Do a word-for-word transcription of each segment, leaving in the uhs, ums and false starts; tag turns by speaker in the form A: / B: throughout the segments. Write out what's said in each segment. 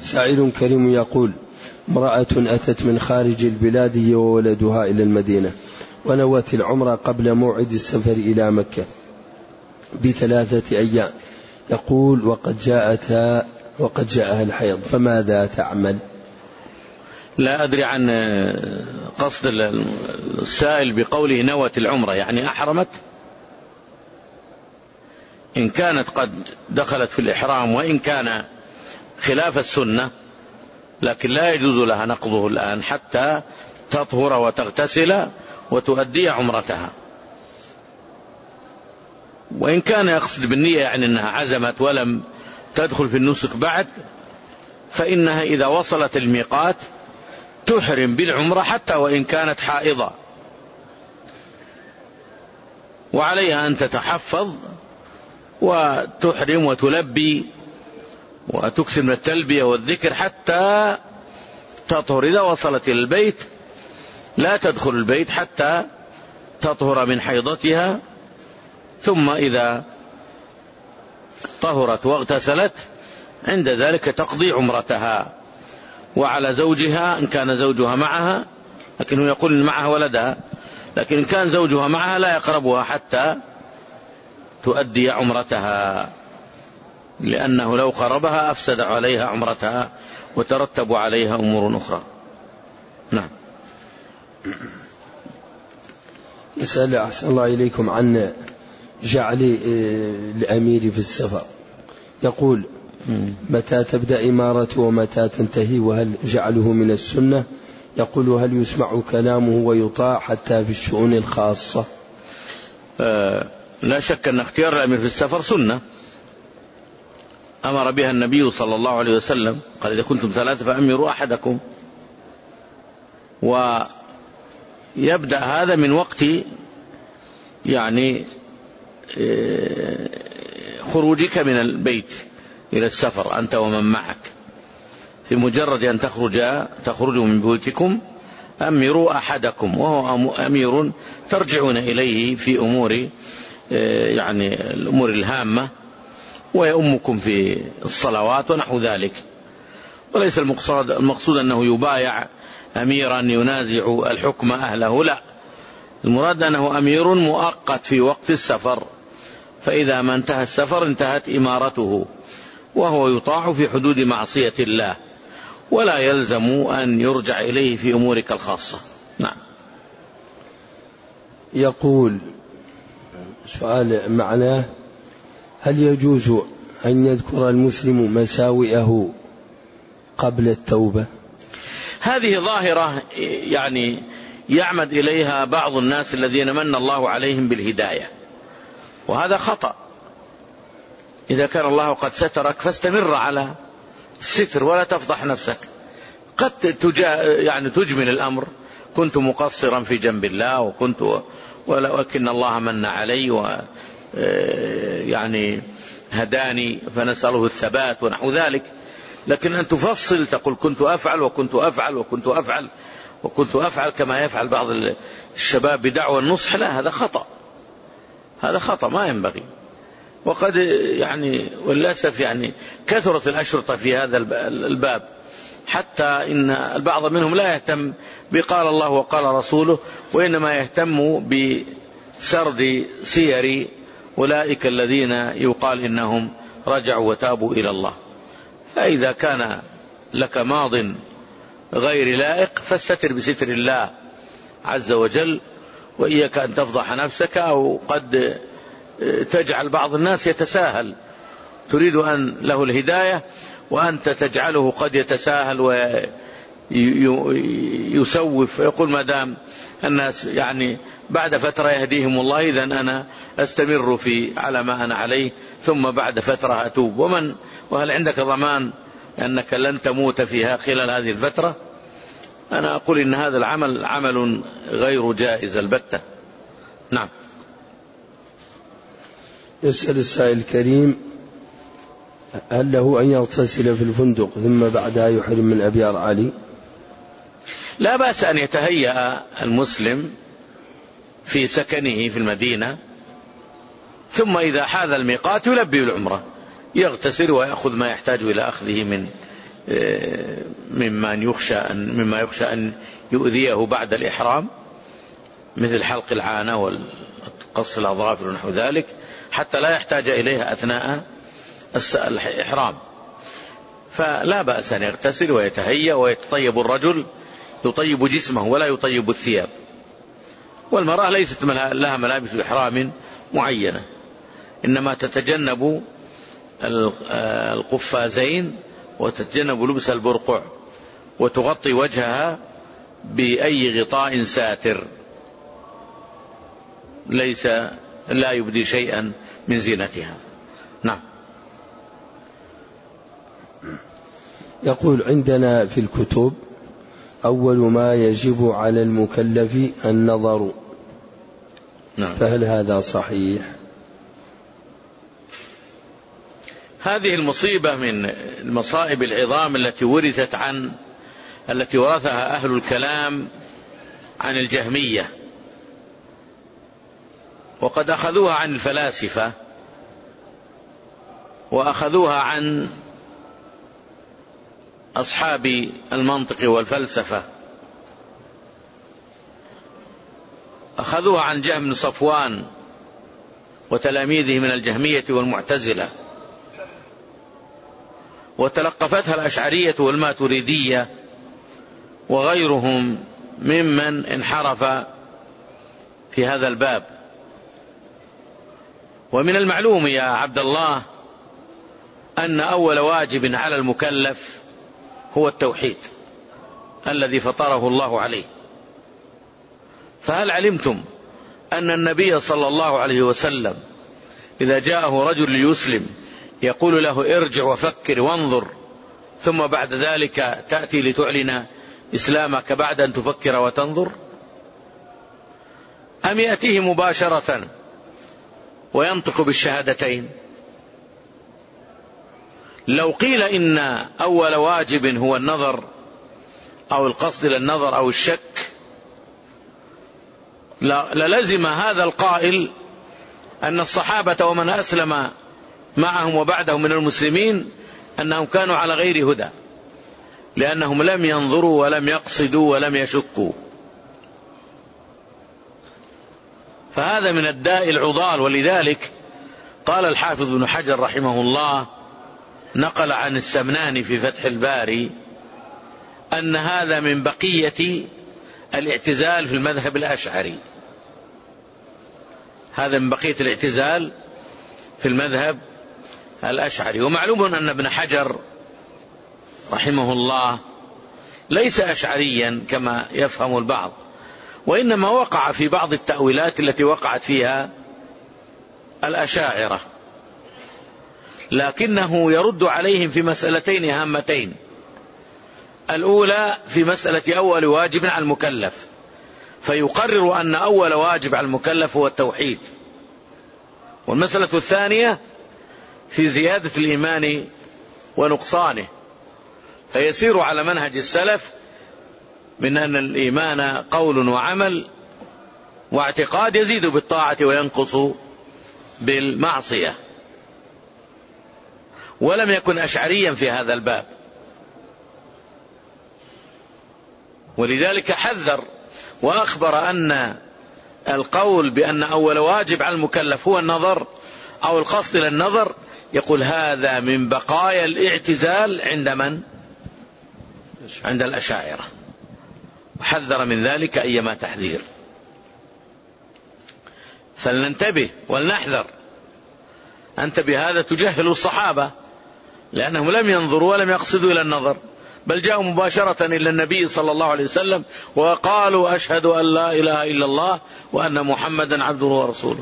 A: سائل كريم يقول: امرأة أتت من خارج البلاد هي وولدها إلى المدينة ونوت العمرة قبل موعد السفر إلى مكة بثلاثة أيام، يقول وقد جاءتها وقد جاءها الحيض، فماذا تعمل؟
B: لا أدري عن قصد السائل بقوله نوت العمرة، يعني أحرمت؟ إن كانت قد دخلت في الإحرام وإن كان خلاف السنة، لكن لا يجوز لها نقضه الآن حتى تطهر وتغتسل وتؤدي عمرتها. وإن كان يقصد بالنية يعني أنها عزمت ولم تدخل في النسك بعد، فإنها إذا وصلت الميقات تحرم بالعمرة حتى وإن كانت حائضة، وعليها أن تتحفظ وتحرم وتلبي وتكثر من التلبية والذكر حتى تطهر. إذا وصلت إلى البيت لا تدخل البيت حتى تطهر من حيضتها، ثم إذا طهرت واغتسلت عند ذلك تقضي عمرتها. وعلى زوجها إن كان زوجها معها، لكنه يقول إن معها ولدها، لكن إن كان زوجها معها لا يقربها حتى تؤدي عمرتها، لأنه لو قربها أفسد عليها عمرتها وترتب عليها أمور أخرى. نعم.
A: نسأل أحسن الله إليكم عن جعل الأمير في السفر، يقول متى تبدأ إمارته ومتى تنتهي، وهل جعله من السنة؟ يقول هل يسمع كلامه ويطاع حتى في الشؤون الخاصة؟
B: آه لا شك أن اختيار الأمير في السفر سنة أمر بها النبي صلى الله عليه وسلم، قال إذا كنتم ثلاثة فأمروا أحدكم. ويبدأ هذا من وقت يعني خروجك من البيت إلى السفر أنت ومن معك، في مجرد أن تخرج تخرجوا من بيوتكم أمروا أحدكم، وهو أمير ترجعون إليه في أمور يعني الأمور الهامة، ويؤمكم في الصلوات ونحو ذلك. وليس المقصود, المقصود أنه يبايع أميرا ينازع الحكم أهله، لا، المراد أنه أمير مؤقت في وقت السفر، فإذا ما انتهى السفر انتهت إمارته، وهو يطاع في حدود معصية الله، ولا يلزم أن يرجع إليه في أمورك الخاصة. نعم.
A: يقول سؤال معناه: هل يجوز أن يذكر المسلم مساوئه قبل التوبة؟
B: هذه ظاهرة يعني يعمد إليها بعض الناس الذين من الله عليهم بالهداية، وهذا خطأ. إذا كان الله قد سترك فاستمر على الستر ولا تفضح نفسك. قد تجا يعني تجمل الأمر، كنت مقصرا في جنب الله وكنت ولكن الله من علي و يعني هداني فنسأله الثبات ونحو ذلك. لكن أن تفصل تقول كنت أفعل وكنت أفعل وكنت أفعل وكنت أفعل كما يفعل بعض الشباب بدعوى النصح، لا، هذا خطأ، هذا خطأ ما ينبغي. وقد يعني وللأسف يعني كثرت الأشرطة في هذا الباب، حتى إن البعض منهم لا يهتم بقال الله وقال رسوله، وإنما يهتم بسرد سير أولئك الذين يقال إنهم رجعوا وتابوا إلى الله. فإذا كان لك ماض غير لائق فاستتر بستر الله عز وجل، وإياك أن تفضح نفسك، أو قد تجعل بعض الناس يتساهل، تريد أن له الهداية وأنت تجعله قد يتساهل ويسوف، يقول ما دام الناس يعني بعد فترة يهديهم الله إذن أنا أستمر في على ما أنا عليه، ثم بعد فترة أتوب. ومن وهل عندك ضمان أنك لن تموت فيها خلال هذه الفترة؟ أنا أقول إن هذا العمل عمل غير جائز البتة. نعم.
A: يسأل السائل الكريم: هل له أن يغتسل في الفندق ثم بعدها يحرم من أبيار علي؟
B: لا بأس أن يتهيأ المسلم في سكنه في المدينة، ثم إذا حاذ الميقات يلبي العمرة، يغتسل ويأخذ ما يحتاج إلى أخذه من مما يخشى أن مما يخشى أن يؤذيه بعد الإحرام، مثل حلق العانة والقص الأظافر ونحو ذلك، حتى لا يحتاج إليها أثناء الإحرام. فلا بأس أن يغتسل ويتهيأ ويتطيب، الرجل يطيب جسمه ولا يطيب الثياب، والمرأة ليست لها ملابس إحرام معينة، إنما تتجنب القفازين وتتجنب لبس البرقع، وتغطي وجهها بأي غطاء ساتر ليس لا يبدي شيئا من زينتها. نعم.
A: يقول: عندنا في الكتب أول ما يجب على المكلف النظر.
B: نعم.
A: فهل هذا صحيح؟
B: هذه المصيبة من المصائب العظام التي ورثت عن التي ورثها أهل الكلام عن الجهمية، وقد أخذوها عن الفلاسفة، وأخذوها عن أصحاب المنطق والفلسفة، أخذوها عن جهم بن صفوان وتلاميذه من الجهمية والمعتزلة، وتلقفتها الأشعرية والماتريدية وغيرهم ممن انحرف في هذا الباب. ومن المعلوم يا عبد الله أن أول واجب على المكلف هو التوحيد الذي فطره الله عليه. فهل علمتم أن النبي صلى الله عليه وسلم إذا جاءه رجل ليسلم يقول له: ارجع وفكر وانظر، ثم بعد ذلك تأتي لتعلن إسلامك بعد أن تفكر وتنظر؟ أم يأتيه مباشرة وينطق بالشهادتين؟ لو قيل إن أول واجب هو النظر أو القصد للنظر أو الشك، للزم هذا القائل أن الصحابة ومن أسلم معهم وبعدهم من المسلمين أنهم كانوا على غير هدى، لأنهم لم ينظروا ولم يقصدوا ولم يشكوا. فهذا من الداء العضال. ولذلك قال الحافظ بن حجر رحمه الله، نقل عن السمناني في فتح الباري أن هذا من بقية الاعتزال في المذهب الأشعري، هذا من بقية الاعتزال في المذهب الأشعري. ومعلوم أن ابن حجر رحمه الله ليس أشعريا كما يفهم البعض، وإنما وقع في بعض التأويلات التي وقعت فيها الأشاعرة، لكنه يرد عليهم في مسألتين هامتين. الأولى في مسألة أول واجب على المكلف، فيقرر أن أول واجب على المكلف هو التوحيد. والمسألة الثانية في زيادة الإيمان ونقصانه، فيسير على منهج السلف من أن الإيمان قول وعمل واعتقاد، يزيد بالطاعة وينقص بالمعصية. ولم يكن أشعريا في هذا الباب، ولذلك حذر وأخبر أن القول بأن أول واجب على المكلف هو النظر أو القصد للنظر، يقول هذا من بقايا الاعتزال عند من؟ عند الأشاعرة، وحذر من ذلك أيما تحذير. فلننتبه ولنحذر. أنت بهذا تجهل الصحابة، لأنهم لم ينظروا ولم يقصدوا إلى النظر، بل جاءوا مباشرة إلى النبي صلى الله عليه وسلم وقالوا: أشهد أن لا إله إلا الله وأن محمدا عبده ورسوله.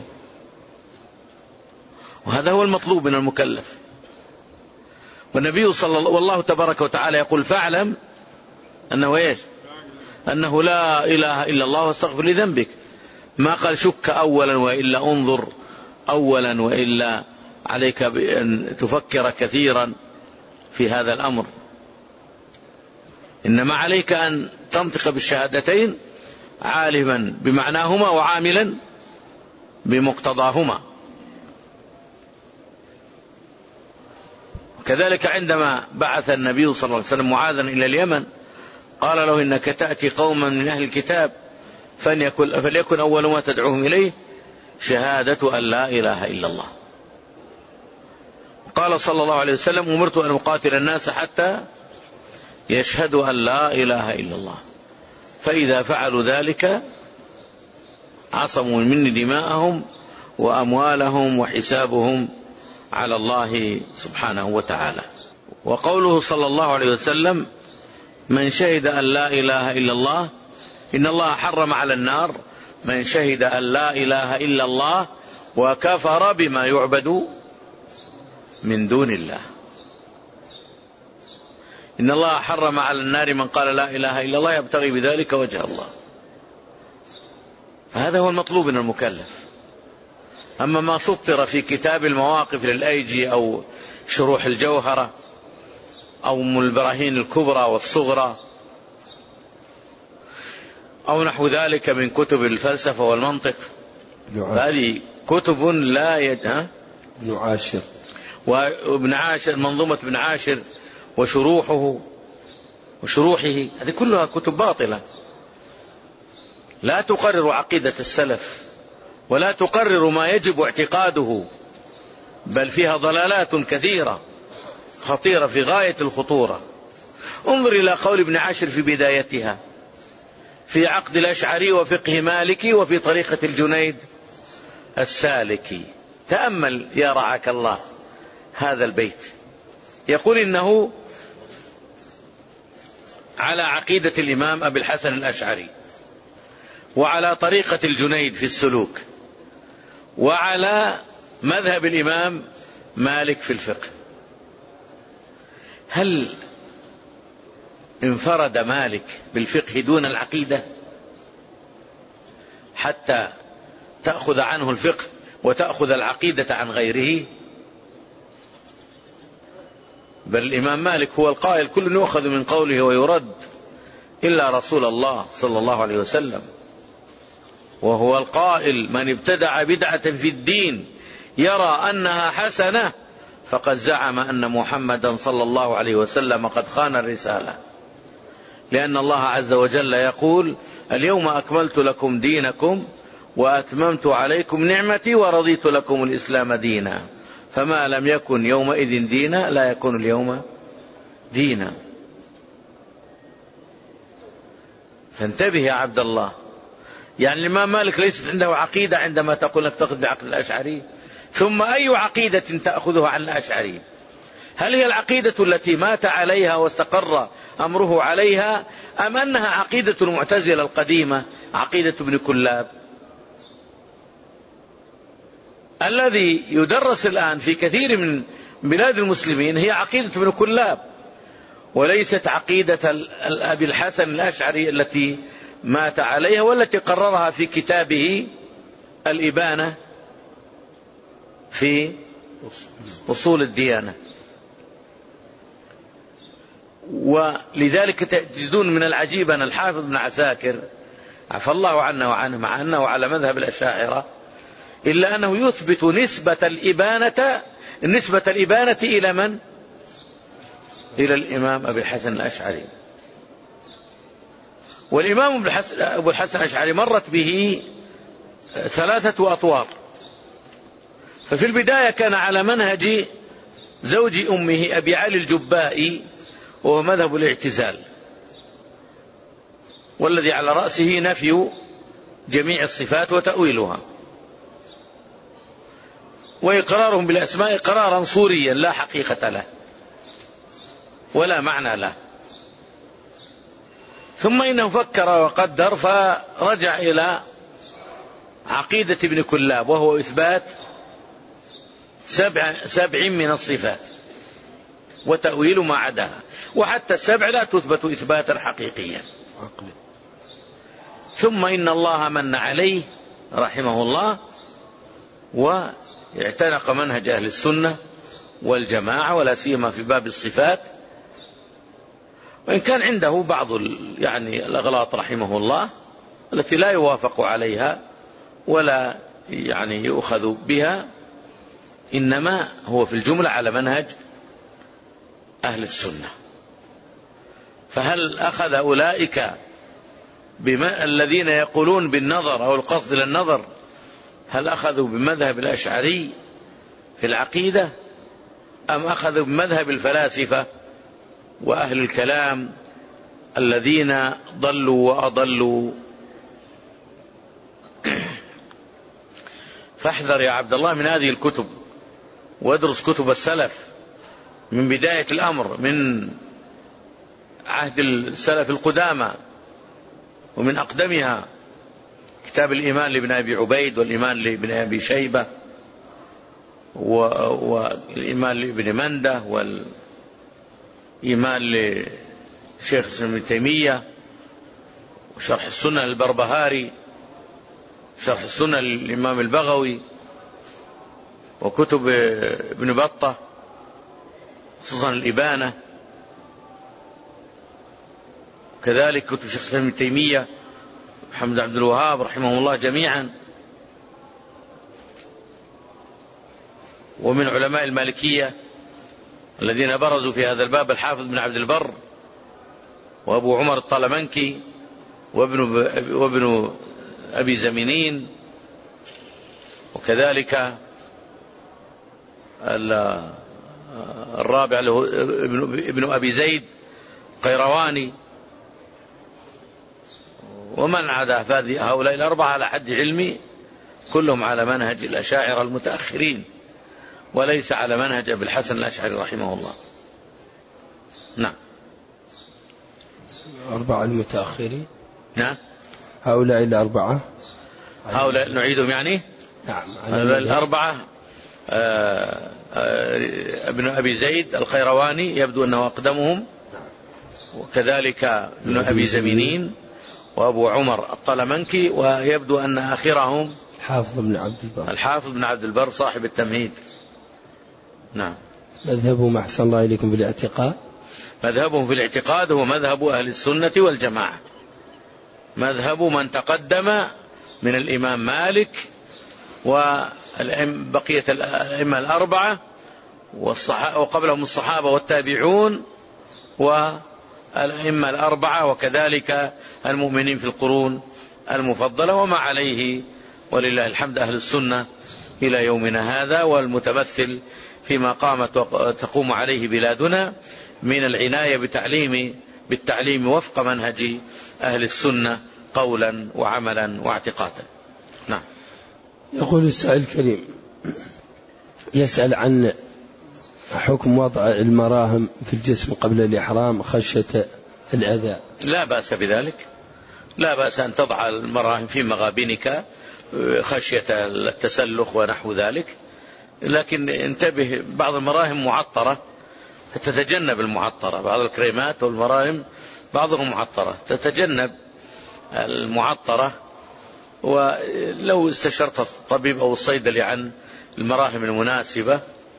B: وهذا هو المطلوب من المكلف. والنبي صلى الله والله تبارك وتعالى يقول: فاعلم أنه إيش؟ أنه لا إله إلا الله واستغفر لذنبك. ما قال شك أولا وإلا انظر أولا وإلا عليك بأن تفكر كثيرا في هذا الأمر، إنما عليك أن تنطق بالشهادتين عالما بمعناهما وعاملا بمقتضاهما. كذلك عندما بعث النبي صلى الله عليه وسلم معاذا إلى اليمن قال له إنك تأتي قوما من أهل الكتاب فليكن أول ما تدعوهم إليه شهادة أن لا إله إلا الله. قال صلى الله عليه وسلم أمرت أن أقاتل الناس حتى يشهدوا أن لا إله إلا الله، فإذا فعلوا ذلك عصموا مني دماءهم وأموالهم وحسابهم على الله سبحانه وتعالى. وقوله صلى الله عليه وسلم من شهد أن لا إله إلا الله، إن الله حرم على النار من شهد أن لا إله إلا الله وكفر بما يعبد من دون الله. إن الله حرم على النار من قال لا إله إلا الله يبتغي بذلك وجه الله. هذا هو المطلوب من المكلف. أما ما سطر في كتاب المواقف للأيجي أو شروح الجوهرة أو البراهين الكبرى والصغرى أو نحو ذلك من كتب الفلسفة والمنطق، هذه كتب لا يد... ها؟
A: ابن عاشر
B: وابن عاشر، منظومة ابن عاشر وشروحه وشروحه، هذه كلها كتب باطلة لا تقرر عقيدة السلف ولا تقرر ما يجب اعتقاده، بل فيها ضلالات كثيرة خطيرة في غاية الخطورة. انظر إلى قول ابن عاشر في بدايتها في عقد الأشعري وفقه مالكي وفي طريقة الجنيد السالكي. تأمل يا رعاك الله هذا البيت، يقول إنه على عقيدة الإمام أبي الحسن الأشعري وعلى طريقة الجنيد في السلوك وعلى مذهب الإمام مالك في الفقه. هل انفرد مالك بالفقه دون العقيدة حتى تأخذ عنه الفقه وتأخذ العقيدة عن غيره؟ بل الإمام مالك هو القائل كل يؤخذ من قوله ويرد إلا رسول الله صلى الله عليه وسلم، وهو القائل من ابتدع بدعة في الدين يرى أنها حسنة فقد زعم أن محمدا صلى الله عليه وسلم قد خان الرسالة، لأن الله عز وجل يقول اليوم أكملت لكم دينكم وأتممت عليكم نعمتي ورضيت لكم الإسلام دينا، فما لم يكن يومئذ دينا لا يكون اليوم دينا. فانتبه يا عبد الله، يعني الإمام مالك ليست عنده عقيدة عندما تقول لك تأخذ بعقل الأشعري، ثم أي عقيدة تأخذها عن الأشعري؟ هل هي العقيدة التي مات عليها واستقر أمره عليها، أم أنها عقيدة المعتزلة القديمة عقيدة ابن كلاب؟ الذي يدرس الآن في كثير من بلاد المسلمين هي عقيدة ابن كلاب، وليست عقيدة أبي الحسن الأشعري التي مات عليها والتي قررها في كتابه الإبانة في أصول الديانة. ولذلك تجدون من العجيب أن الحافظ بن عساكر عفى الله عنه وعنه مع أنه على مذهب الأشاعرة إلا أنه يثبت نسبة الإبانة نسبة الإبانة إلى من؟ إلى الإمام أبي الحسن الأشعري. والإمام أبو الحسن الأشعري مرت به ثلاثة أطوار. ففي البداية كان على منهج زوج أمه أبي علي الجبائي وهو مذهب الاعتزال، والذي على رأسه نفي جميع الصفات وتأويلها، وإقرارهم بالأسماء قرارا صوريا لا حقيقة له ولا معنى له. ثم إنه فكر وقدر فرجع إلى عقيدة ابن كلاب وهو إثبات سبع, سبع من الصفات وتأويل ما عداها، وحتى السبع لا تثبت إثباتا حقيقيا. ثم إن الله من عليه رحمه الله واعتنق منهج أهل السنة والجماعة ولا سيما في باب الصفات، وإن كان عنده بعض يعني الأغلاط رحمه الله التي لا يوافق عليها ولا يعني يؤخذ بها، إنما هو في الجملة على منهج أهل السنة. فهل أخذ أولئك بما الذين يقولون بالنظر أو القصد للنظر، هل أخذوا بمذهب الأشعري في العقيدة أم أخذوا بمذهب الفلاسفة وأهل الكلام الذين ضلوا وأضلوا؟ فاحذر يا عبد الله من هذه الكتب، وادرس كتب السلف من بداية الأمر، من عهد السلف القدامى ومن أقدمها، كتاب الإيمان لابن أبي عبيد، والإيمان لابن أبي شيبة، والإيمان لابن منده، والإيمان لشيخ ابن تيمية، وشرح السنة للبربهاري، شرح السنة للإمام البغوي، وكتب ابن بطة خصوصا الإبانة، كذلك كتب شيخ ابن تيمية محمد عبد الوهاب رحمه الله جميعا. ومن علماء المالكية الذين برزوا في هذا الباب الحافظ بن عبد البر، وأبو عمر الطلمنكي، وابن, وابن أبي زمينين، وكذلك الرابع له ابن أبي زيد قيرواني، ومن عدا هؤلاء الأربعة على حد علمي كلهم على منهج الأشاعرة المتأخرين، وليس على منهج أبي الحسن الأشعري رحمه الله. نعم.
A: أربعة المتأخرين.
B: نعم.
A: هؤلاء الأربعة
B: هؤلاء نعيدهم يعني.
A: نعم.
B: الأربعة آه آه ابن أبي زيد القيرواني يبدو أنه أقدمهم، وكذلك ابن أبي زمينين، وأبو عمر الطلمنكي، ويبدو أن آخرهم
A: حافظ بن عبد البر
B: الحافظ بن عبد البر صاحب التمهيد. نعم.
A: مذهبهم أحسن الله إليكم في الاعتقاد؟
B: مذهبهم في الاعتقاد هو مذهب أهل السنة والجماعة، مذهب من تقدم من الإمام مالك وبقية الأئمة الأربعة وقبلهم الصحابة والتابعون والأئمة الأربعة، وكذلك المؤمنين في القرون المفضلة، وما عليه ولله الحمد أهل السنة إلى يومنا هذا، والمتمثل فيما قامت وتقوم عليه بلادنا من العناية بتعليم بالتعليم وفق منهج أهل السنة قولا وعملا واعتقادا. نعم.
A: يقول السائل الكريم يسأل عن حكم وضع المراهم في الجسم قبل الإحرام خشية الأذى.
B: لا بأس بذلك، لا بأس أن تضع المراهم في مغابنك خشية التسلخ ونحو ذلك، لكن انتبه بعض المراهم معطرة فتتجنب المعطرة، بعض الكريمات والمراهم بعضهم معطرة تتجنب المعطرة، ولو استشرت الطبيب أو الصيدلي عن المراهم المناسبة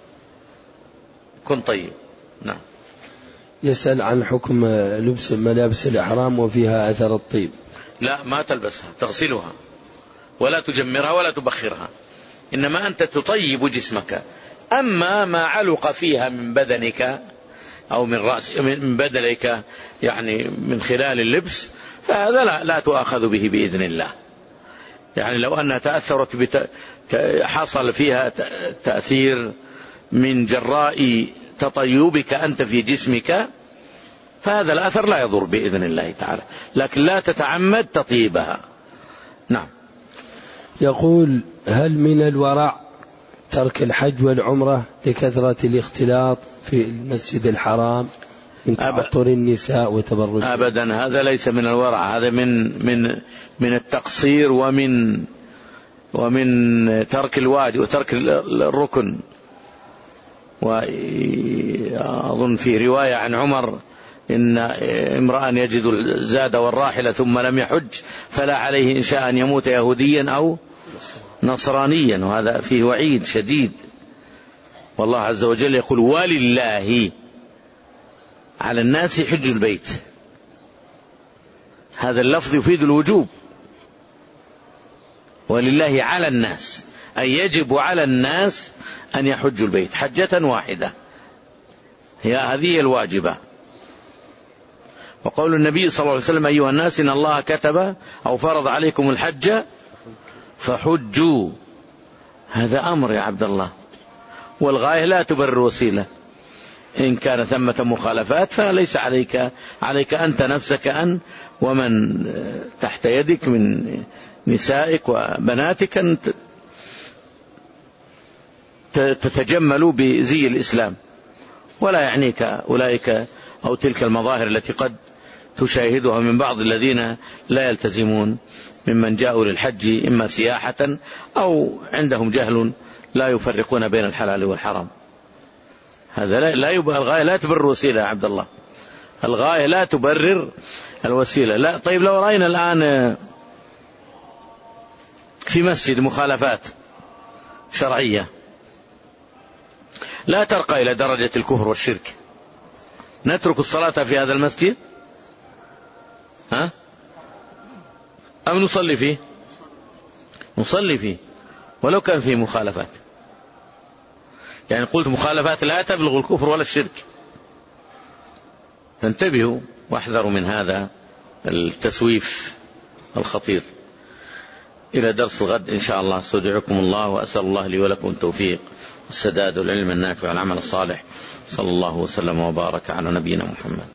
B: كن طيب. نعم.
A: يسأل عن حكم لبس ملابس الإحرام وفيها أثر الطيب.
B: لا، ما تلبسها، تغسلها ولا تجمرها ولا تبخرها، إنما أنت تطيب جسمك. أما ما علق فيها من بدنك أو من رأس من بدنك يعني من خلال اللبس فهذا لا, لا تؤاخذ به بإذن الله. يعني لو أنها تأثرت بت... حصل فيها تأثير من جراء تطيبك أنت في جسمك فهذا الأثر لا يضر بإذن الله تعالى، لكن لا تتعمد تطيبها. نعم.
A: يقول هل من الورع ترك الحج والعمرة لكثرة الاختلاط في المسجد الحرام من تعطر النساء وتبرج؟
B: أبدا، هذا ليس من الورع، هذا من من من التقصير ومن ومن ترك الواجب وترك الركن. وأظن في رواية عن عمر إن امرأ يجد الزاد والراحلة ثم لم يحج فلا عليه إن شاء أن يموت يهوديا أو نصرانيا، وهذا فيه وعيد شديد. والله عز وجل يقول ولله على الناس حج البيت، هذا اللفظ يفيد الوجوب، ولله على الناس أي يجب على الناس أن يحجوا البيت حجة واحدة هي هذه الواجبة. وقول النبي صلى الله عليه وسلم أيها الناس إن الله كتب أو فرض عليكم الحج فحجوا، هذا أمر يا عبد الله، والغاية لا تبرر وسيلة. إن كان ثمة مخالفات فليس عليك عليك أنت نفسك أن ومن تحت يدك من نسائك وبناتك أن تتجملوا بزي الإسلام، ولا يعنيك أولئك أو تلك المظاهر التي قد تشاهدها من بعض الذين لا يلتزمون ممن جاءوا للحج إما سياحة أو عندهم جهل لا يفرقون بين الحلال والحرام. هذا لا, لا يبقى الغاية لا تبرر الوسيلة يا عبد الله، الغاية لا تبرر الوسيلة. لا طيب لو رأينا الآن في مسجد مخالفات شرعية لا ترقى إلى درجة الكفر والشرك، نترك الصلاة في هذا المسجد ها أم نصلي فيه؟ نصلي فيه ولو كان فيه مخالفات. يعني قلت مخالفات لا تبلغ الكفر ولا الشرك. فانتبهوا واحذروا من هذا التسويف الخطير. إلى درس الغد إن شاء الله، استودعكم الله وأسأل الله لي ولكم التوفيق والسداد والعلم النافع والعمل الصالح. صلى الله وسلم وبارك على نبينا محمد.